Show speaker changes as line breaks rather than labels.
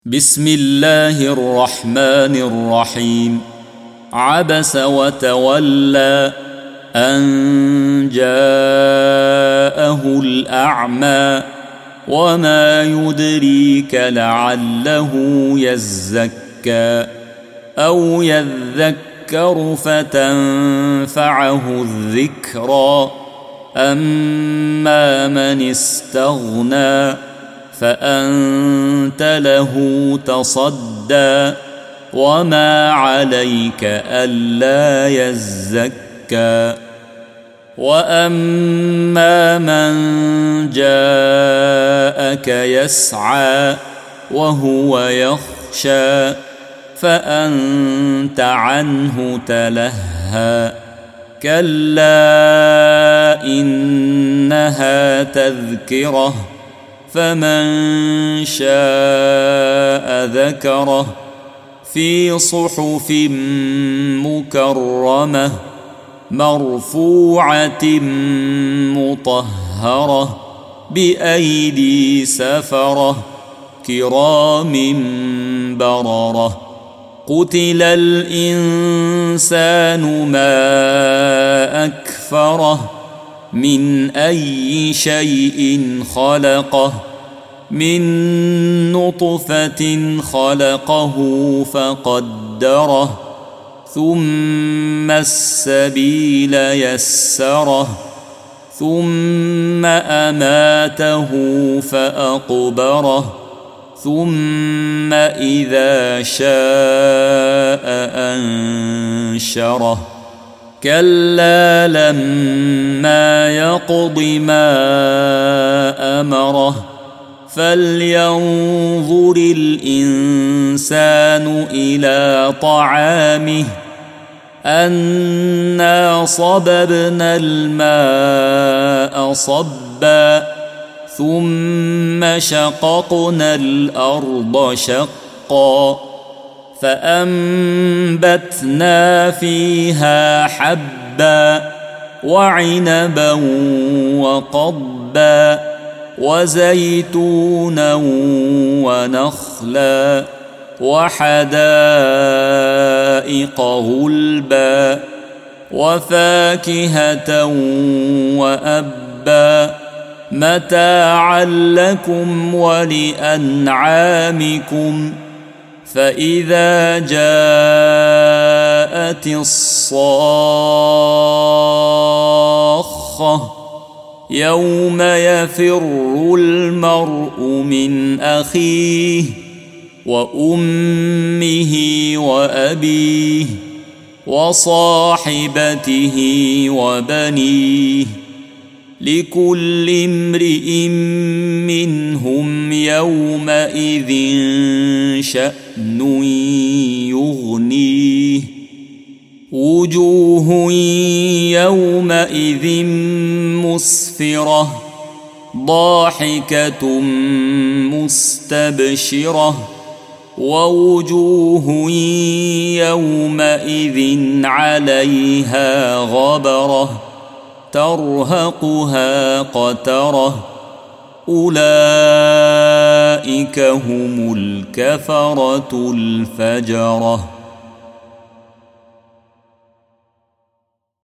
بسم الله الرحمن الرحيم. عبس وتولى أن جاءه الأعمى وما يدريك لعله يزكى أو يذكر فتنفعه الذكرى أما من استغنى فأنت له تصدى وما عليك ألا يزكى وأما من جاءك يسعى وهو يخشى فأنت عنه تلهى كلا إنها تذكرة فمن شاء ذكره في صحف مكرمة مرفوعة مطهرة بأيدي سفرة كرام بررة قتل الإنسان ما أكفره من أي شيء خلقه من نطفة خلقه فقدره ثم السبيل يسره ثم أماته فأقبره ثم إذا شاء أنشره كلا لما يقض ما أمره فلينظر الإنسان إلى طعامه أنا صببنا الماء صبا ثم شققنا الأرض شقا فأنبتنا فيها حبا وعنبا وقضبا وزيتونا ونخلا وحدائق غلبا وفاكهة وأبا متاعا لكم ولأنعامكم فإذا جاءت الصاخة يوم يفر المرء من أخيه وأمه وأبيه وصاحبته وبنيه لكل امرئ منهم يومئذ شأن يغنيه وجوه يومئذ مسفرة ضاحكة مستبشرة ووجوه يومئذ عليها غبرة ترهقها قترة أولئك هم الكفرة الفجرة.